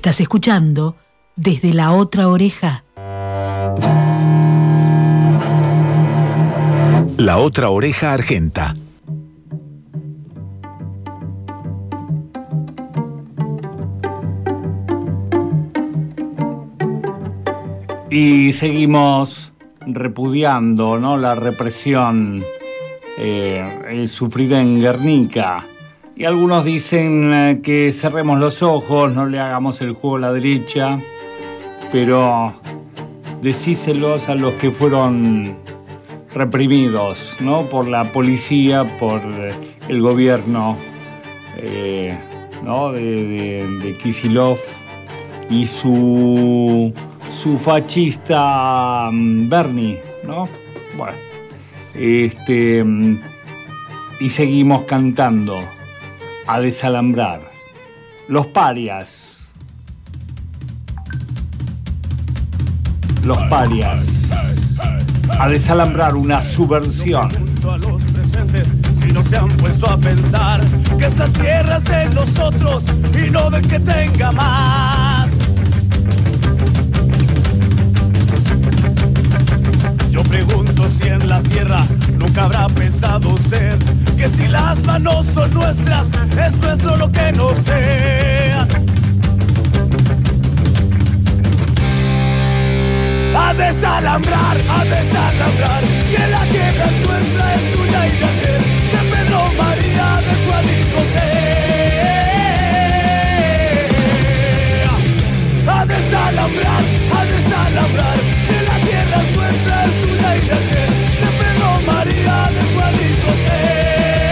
Estás escuchando Desde la Otra Oreja. La Otra Oreja Argenta. Y seguimos repudiando, ¿no?, la represión sufrida en Guernica. Y algunos dicen que cerremos los ojos, no le hagamos el juego a la derecha, pero decíselos a los que fueron reprimidos, ¿no?, por la policía, por el gobierno, ¿no?, de Kicillof y su fascista Bernie, ¿no? Bueno, y seguimos cantando a desalambrar los parias, a desalambrar una subversión. A los presentes, si no se han puesto a pensar que esa tierra es de nosotros y no del que tenga más. Yo pregunto si en la tierra nunca habrá pensado usted que si las manos son nuestras, es nuestro lo que nos sea. A desalambrar, que la tierra es nuestra, es tuya y de aquel, de Pedro, María, de Juan y José. A desalambrar, que la tierra es nuestra, es tuya y de aquel, de Pedro, María, de Juan y José.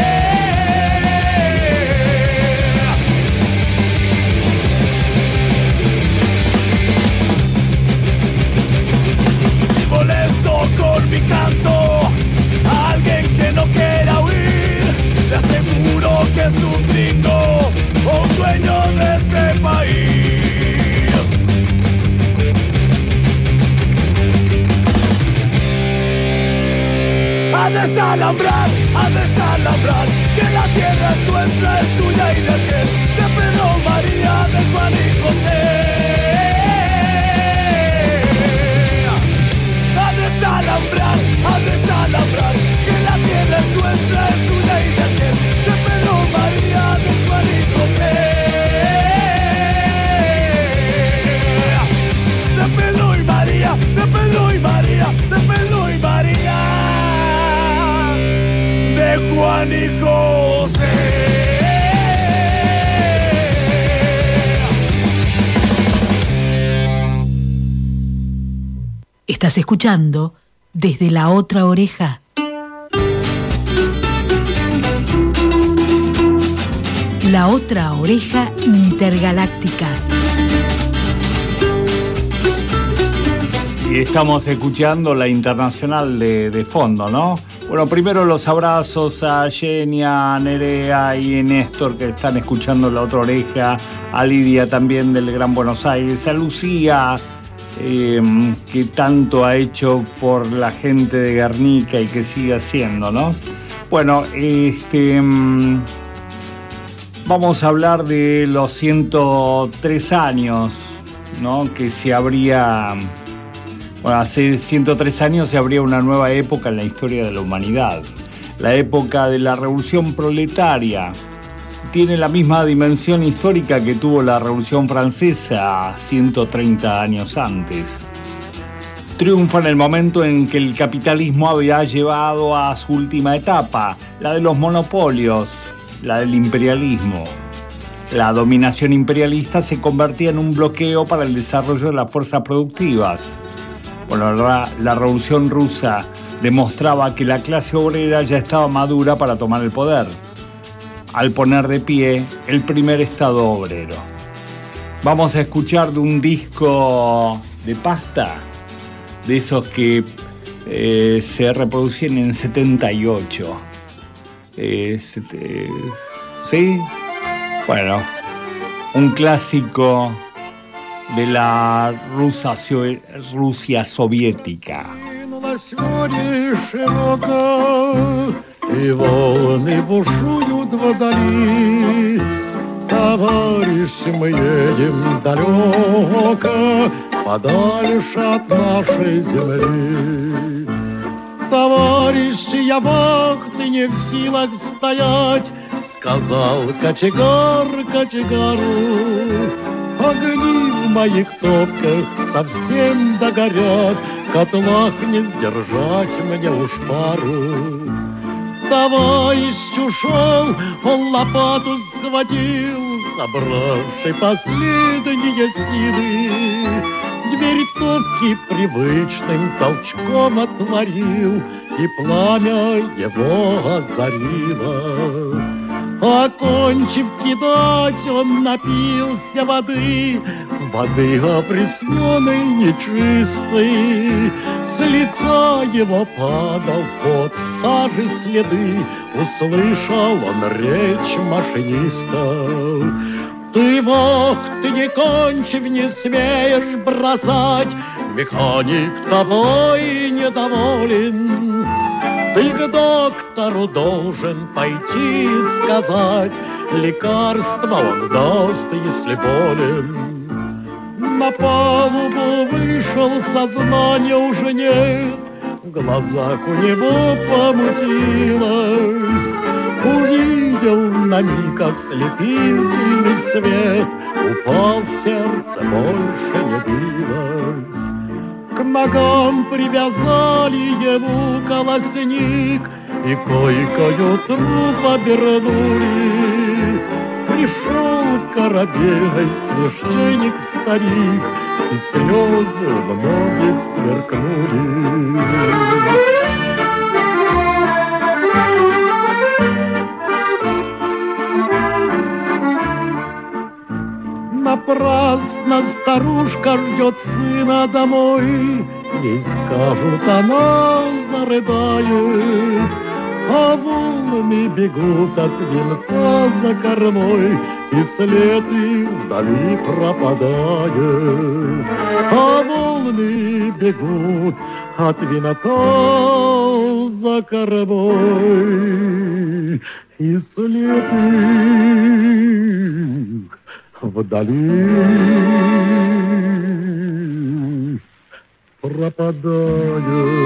Con mi canto a alguien que no quiera huir, le aseguro que es un gringo o un dueño de este país. A desalambrar, que la tierra es nuestra, es tuya y de aquel, de Pedro, María, de Juan y José. A desalambrar, que la tierra es nuestra, es tuya y de aquel, de Pedro, María, de Juan y José. De Pedro y María, de Pedro y María, de Pedro y María, de Juan y José. Estás escuchando Desde la Otra Oreja. La Otra Oreja Intergaláctica. Y estamos escuchando la internacional de fondo, ¿no? Bueno, primero los abrazos a Jenny, a Nerea y a Néstor, que están escuchando La Otra Oreja, a Lidia también del Gran Buenos Aires, a Lucía, que tanto ha hecho por la gente de Guernica y que sigue haciendo, ¿no? Bueno, vamos a hablar de los 103 años, ¿no?, que se abría. Bueno, hace 103 años se abría una nueva época en la historia de la humanidad, la época de la Revolución Proletaria. Tiene la misma dimensión histórica que tuvo la Revolución Francesa 130 años antes. Triunfa en el momento en que el capitalismo había llegado a su última etapa, la de los monopolios, la del imperialismo. La dominación imperialista se convertía en un bloqueo para el desarrollo de las fuerzas productivas. Bueno, la Revolución Rusa demostraba que la clase obrera ya estaba madura para tomar el poder, al poner de pie el primer Estado obrero. Vamos a escuchar de un disco de pasta, de esos que se reproducían en 78. ¿Sí? Bueno, un clásico de la Rusia soviética. И волны бушуют вдали, Товарищи, мы едем далеко, подальше от нашей земли. Товарищи, я вахты не в силах стоять, сказал кочегар кочегару. Огни в моих топках совсем догорят, в котлах не сдержать мне уж пару. Товарищ ушел, он лопату схватил, собравший последние силы. Дверь топки привычным толчком отворил, и пламя его озарило. Окончив кидать, он напился воды, воды опресненной, нечистой. С лица его падал пот, сажи следы, услышал он речь машиниста. Ты вахты не кончив, не смеешь бросать, механик тобой недоволен. Ты к доктору должен пойти и сказать, лекарство он даст, если болен. На палубу вышел, сознания уже нет, в глазах у него помутилось. Увидел на миг ослепительный свет, упал, сердце больше не билось. К ногам привязали его колосник и койкою труп обернули. Пришел корабельный священник-старик, и слезы в многих сверкнули. Напрасно старушка ждет сына домой, ей скажут, она зарыдает. А волны бегут от винта за кормой, и след их вдали пропадает. А волны бегут от винта за кормой, и след их вдали пропадает.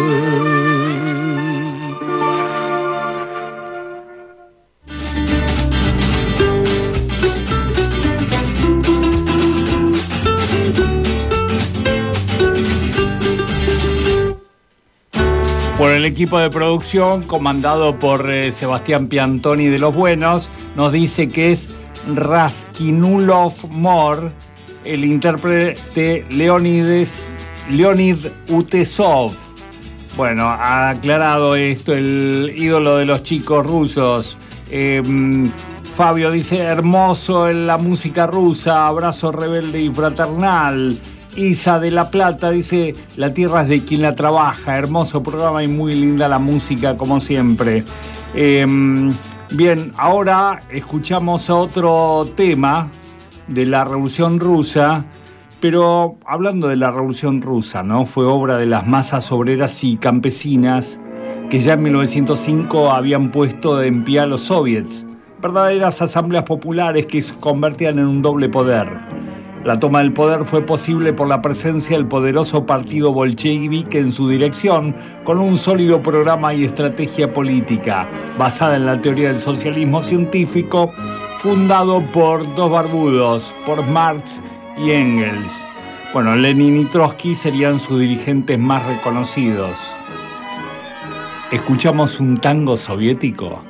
Por el equipo de producción, comandado por Sebastián Piantoni de Los Buenos, nos dice que es Raskinulov Mor, el intérprete Leonid Utesov. Bueno, ha aclarado esto el ídolo de los chicos rusos. Fabio dice, hermoso en la música rusa, abrazo rebelde y fraternal. Isa de La Plata dice, la tierra es de quien la trabaja, hermoso programa y muy linda la música como siempre. Bien, ahora escuchamos otro tema de la Revolución Rusa, pero hablando de la Revolución Rusa, ¿no? Fue obra de las masas obreras y campesinas que ya en 1905 habían puesto en pie a los soviets, verdaderas asambleas populares que se convertían en un doble poder. La toma del poder fue posible por la presencia del poderoso partido bolchevique en su dirección, con un sólido programa y estrategia política, basada en la teoría del socialismo científico, fundado por dos barbudos, por Marx y Engels. Bueno, Lenin y Trotsky serían sus dirigentes más reconocidos. ¿Escuchamos un tango soviético?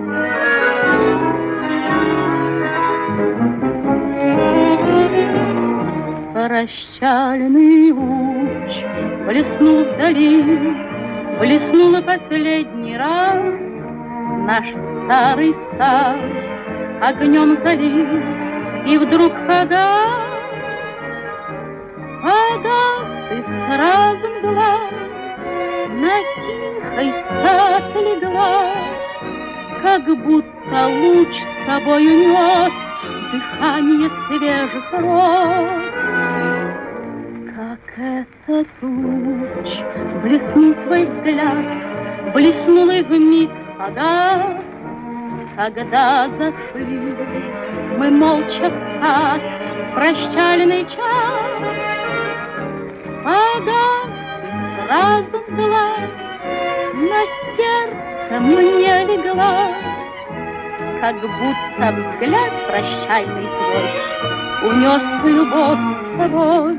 Прощальный луч блеснул вдали, блеснула последний раз наш старый сад, огнем залив, и вдруг погас, и сразу мгла на тихий сад легла, как будто луч с собой унес дыхание свежих роз. Как этот луч блеснул твой взгляд, блеснул и вмиг погас, когда зашли Мы молча в сад, прощальный час, погас сразу глаз, на сердце мне легла, как будто взгляд прощальный твой унес любовь с собой.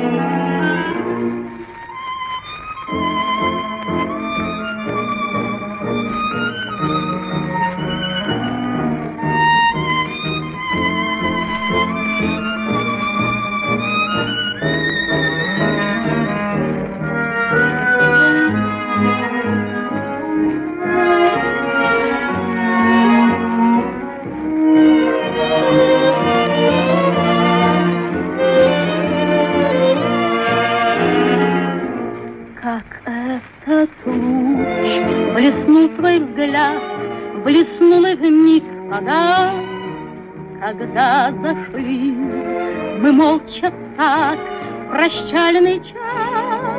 Блеснул твой взгляд, блеснул и вмиг погас, когда зашли мы молча в сад, прощальный час.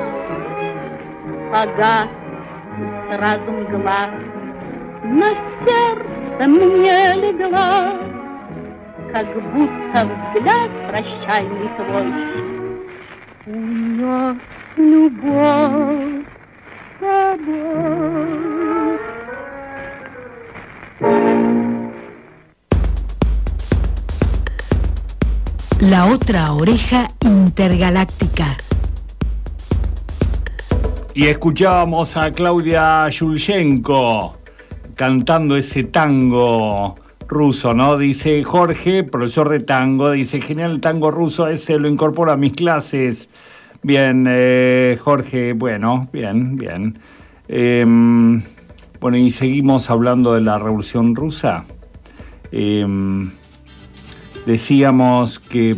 Погас сразу мгла, на сердце мне легла, как будто взгляд прощальный твой унес любовь с собой. La otra oreja intergaláctica. Y escuchábamos a Claudia Yulchenko cantando ese tango ruso, ¿no? Dice Jorge, profesor de tango, dice, genial el tango ruso, ese lo incorporo a mis clases. Bien, Jorge, bueno, bien. Bueno, y seguimos hablando de la Revolución Rusa. Decíamos que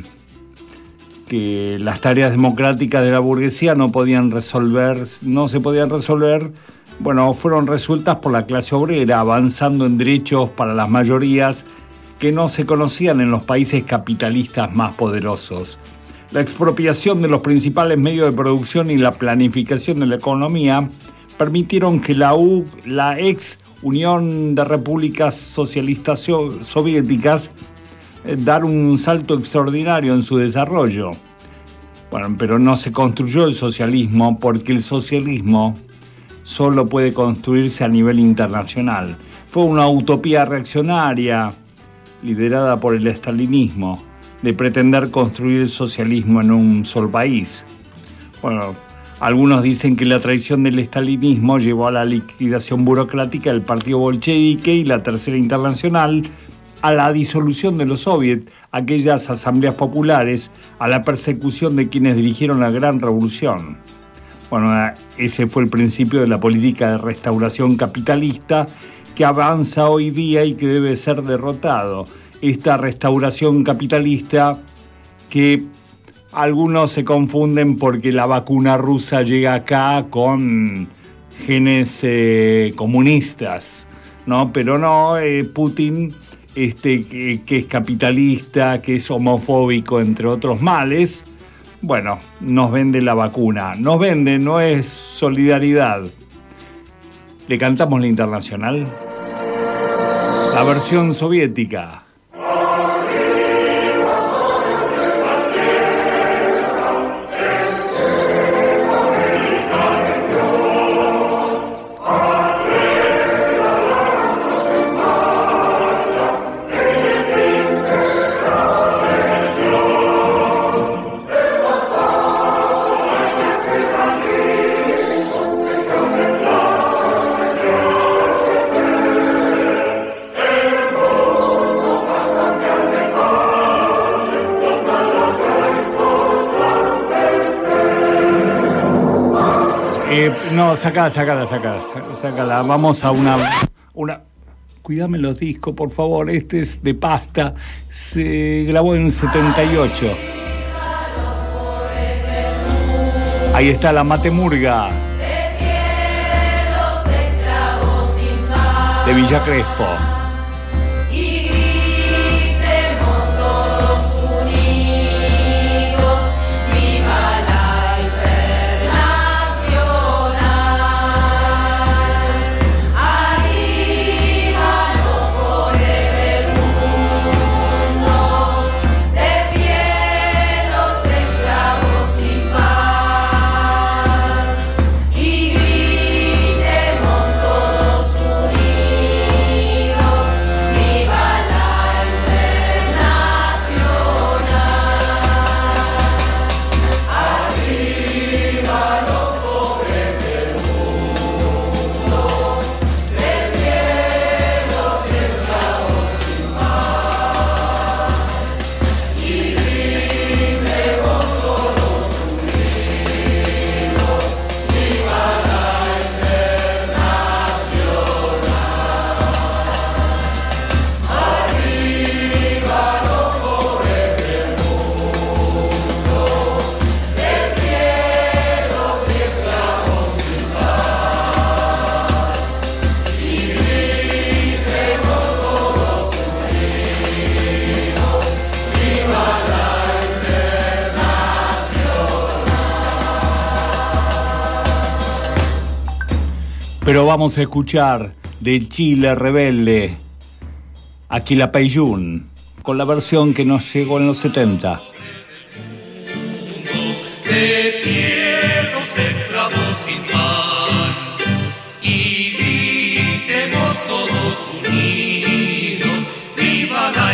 las tareas democráticas de la burguesía no se podían resolver, bueno, fueron resueltas por la clase obrera, avanzando en derechos para las mayorías que no se conocían en los países capitalistas más poderosos. La expropiación de los principales medios de producción y la planificación de la economía permitieron que la ex Unión de Repúblicas Socialistas Soviéticas dar un salto extraordinario en su desarrollo. Bueno, pero no se construyó el socialismo porque el socialismo solo puede construirse a nivel internacional. Fue una utopía reaccionaria liderada por el estalinismo de pretender construir el socialismo en un solo país. Bueno, algunos dicen que la traición del estalinismo llevó a la liquidación burocrática del partido bolchevique y la Tercera Internacional, a la disolución de los soviets, aquellas asambleas populares, a la persecución de quienes dirigieron la gran revolución. Bueno, ese fue el principio de la política de restauración capitalista que avanza hoy día y que debe ser derrotado. Esta restauración capitalista que algunos se confunden porque la vacuna rusa llega acá con genes comunistas, ¿no? Pero no, Putin, que es capitalista, que es homofóbico, entre otros males, bueno, nos vende la vacuna. Nos vende, no es solidaridad. ¿Le cantamos la internacional? La versión soviética. No, sácala. Vamos a una... Cuídame los discos, por favor. Este es de Pasta. Se grabó en 78. Ahí está la Matemurga de Villa Crespo. Pero vamos a escuchar del Chile Rebelde a Quilapayún, con la versión que nos llegó en los 70. De pie los esclavos sin pan y gritemos todos unidos, viva la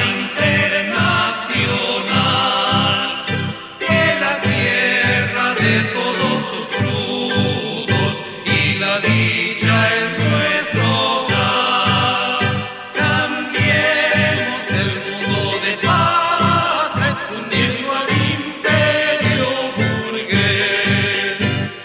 Internacional, que la tierra de todos sus frutos y la dicha en nuestro hogar. Cambiemos el mundo de paz, hundiendo al imperio burgués.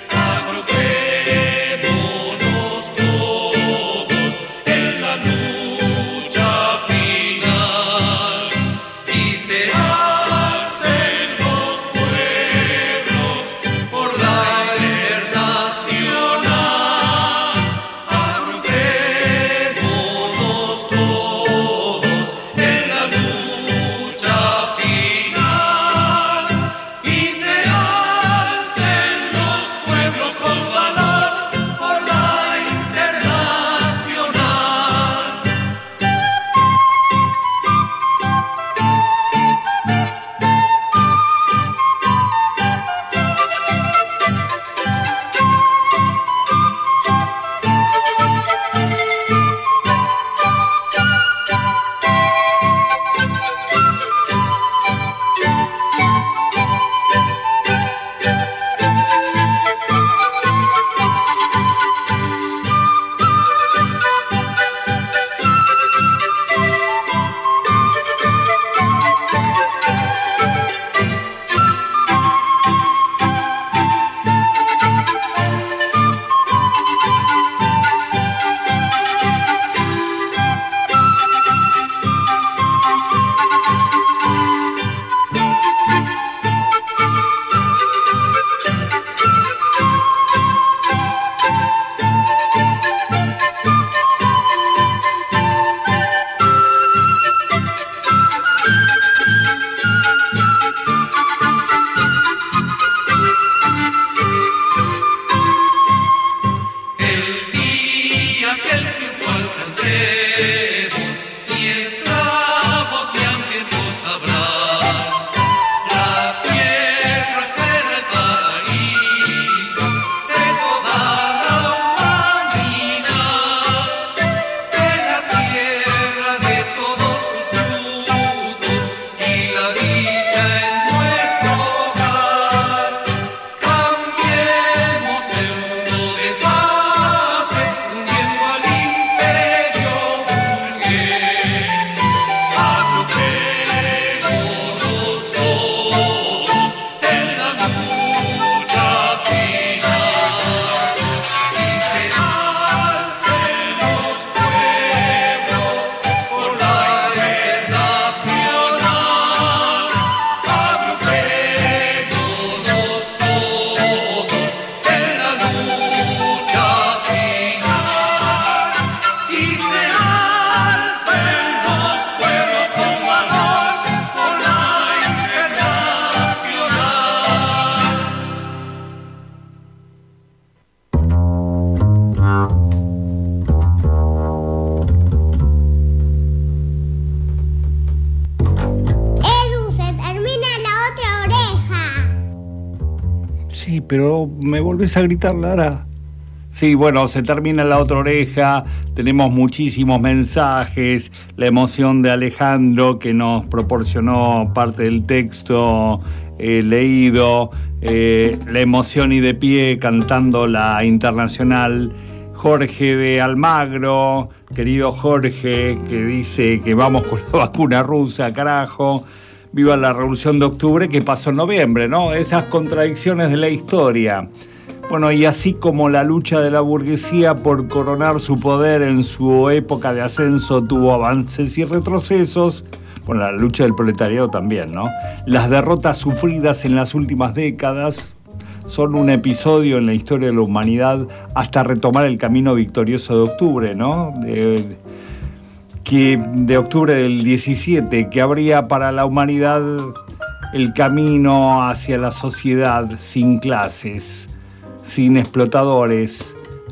Agrupémonos todos en la lucha final y se alcen los pueblos por la Internacional. Agrupémonos todos en la lucha final y se alcen los pueblos con valor por la Internacional. El día que el triunfo alcancemos y esclavos de hambrientos habrá, la tierra será el paraíso de toda la humanidad, de la tierra de todos sus frutos y la dicha en nuestro hogar. Cambiemos el mundo de fase, hundiendo al imperio burgués. Agrupémonos todos en la lucha final y se alcen los pueblos por la Internacional. Agrupémonos todos en la lucha final y se alcen los pueblos con valor por la Internacional. Edu, se termina la otra oreja. Sí, pero me volvés a gritar, Lara. Sí, bueno, se termina la otra oreja, tenemos muchísimos mensajes, la emoción de Alejandro que nos proporcionó parte del texto leído, la emoción y de pie cantando la Internacional, Jorge de Almagro, querido Jorge, que dice que vamos con la vacuna rusa, carajo, viva la Revolución de Octubre que pasó en noviembre, ¿no? Esas contradicciones de la historia. Bueno, y así como la lucha de la burguesía por coronar su poder en su época de ascenso tuvo avances y retrocesos, bueno, la lucha del proletariado también, ¿no? Las derrotas sufridas en las últimas décadas son un episodio en la historia de la humanidad hasta retomar el camino victorioso de octubre, ¿no? De octubre del 17, que abría para la humanidad el camino hacia la sociedad sin clases, sin explotadores,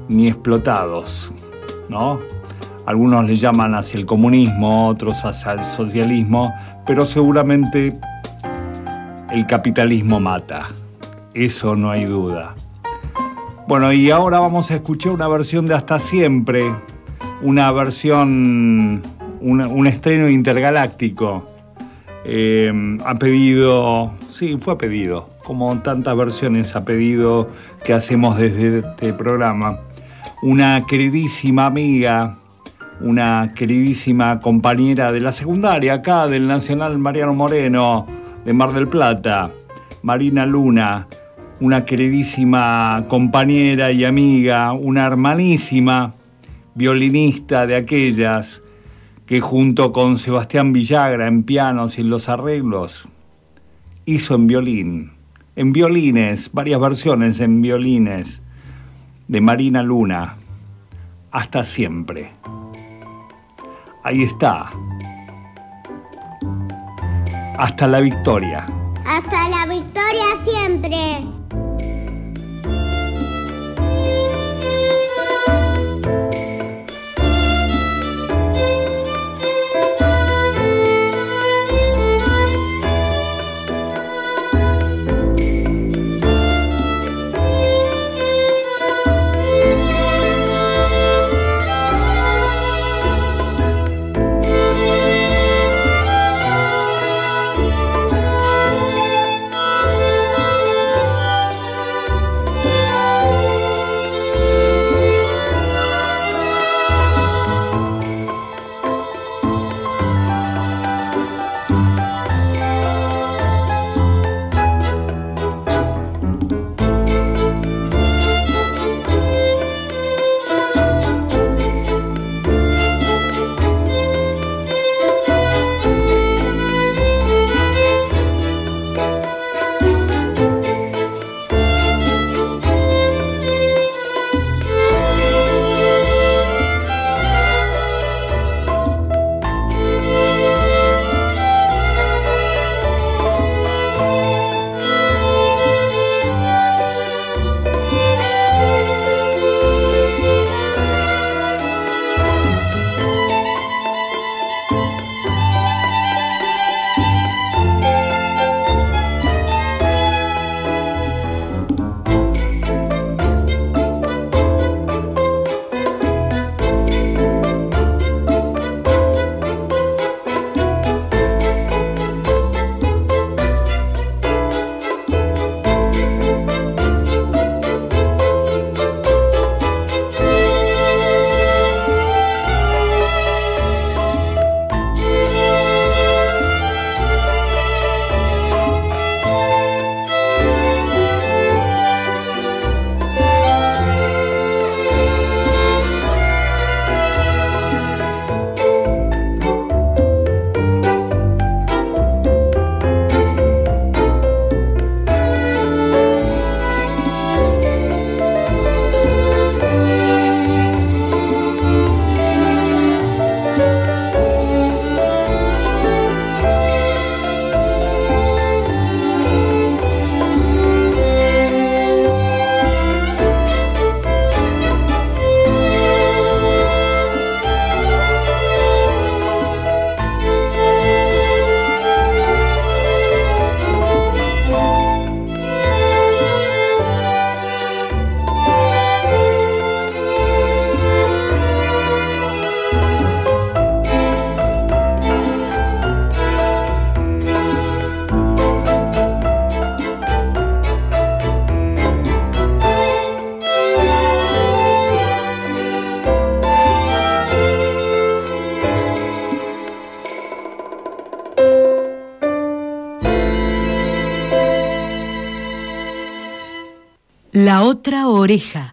ni explotados, ¿no? Algunos le llaman hacia el comunismo, otros hacia el socialismo, pero seguramente el capitalismo mata. Eso no hay duda. Bueno, y ahora vamos a escuchar una versión de Hasta Siempre, una versión, un estreno intergaláctico. A pedido, sí, fue a pedido, como tantas versiones a pedido que hacemos desde este programa. Una queridísima amiga, una queridísima compañera de la secundaria acá del Nacional Mariano Moreno de Mar del Plata, Marina Luna, una queridísima compañera y amiga, una hermanísima violinista de aquellas que junto con Sebastián Villagra en pianos y en los arreglos hizo en violines, varias versiones en violines de Marina Luna, Hasta Siempre. Ahí está. Hasta la victoria. Hasta la victoria siempre. La otra oreja.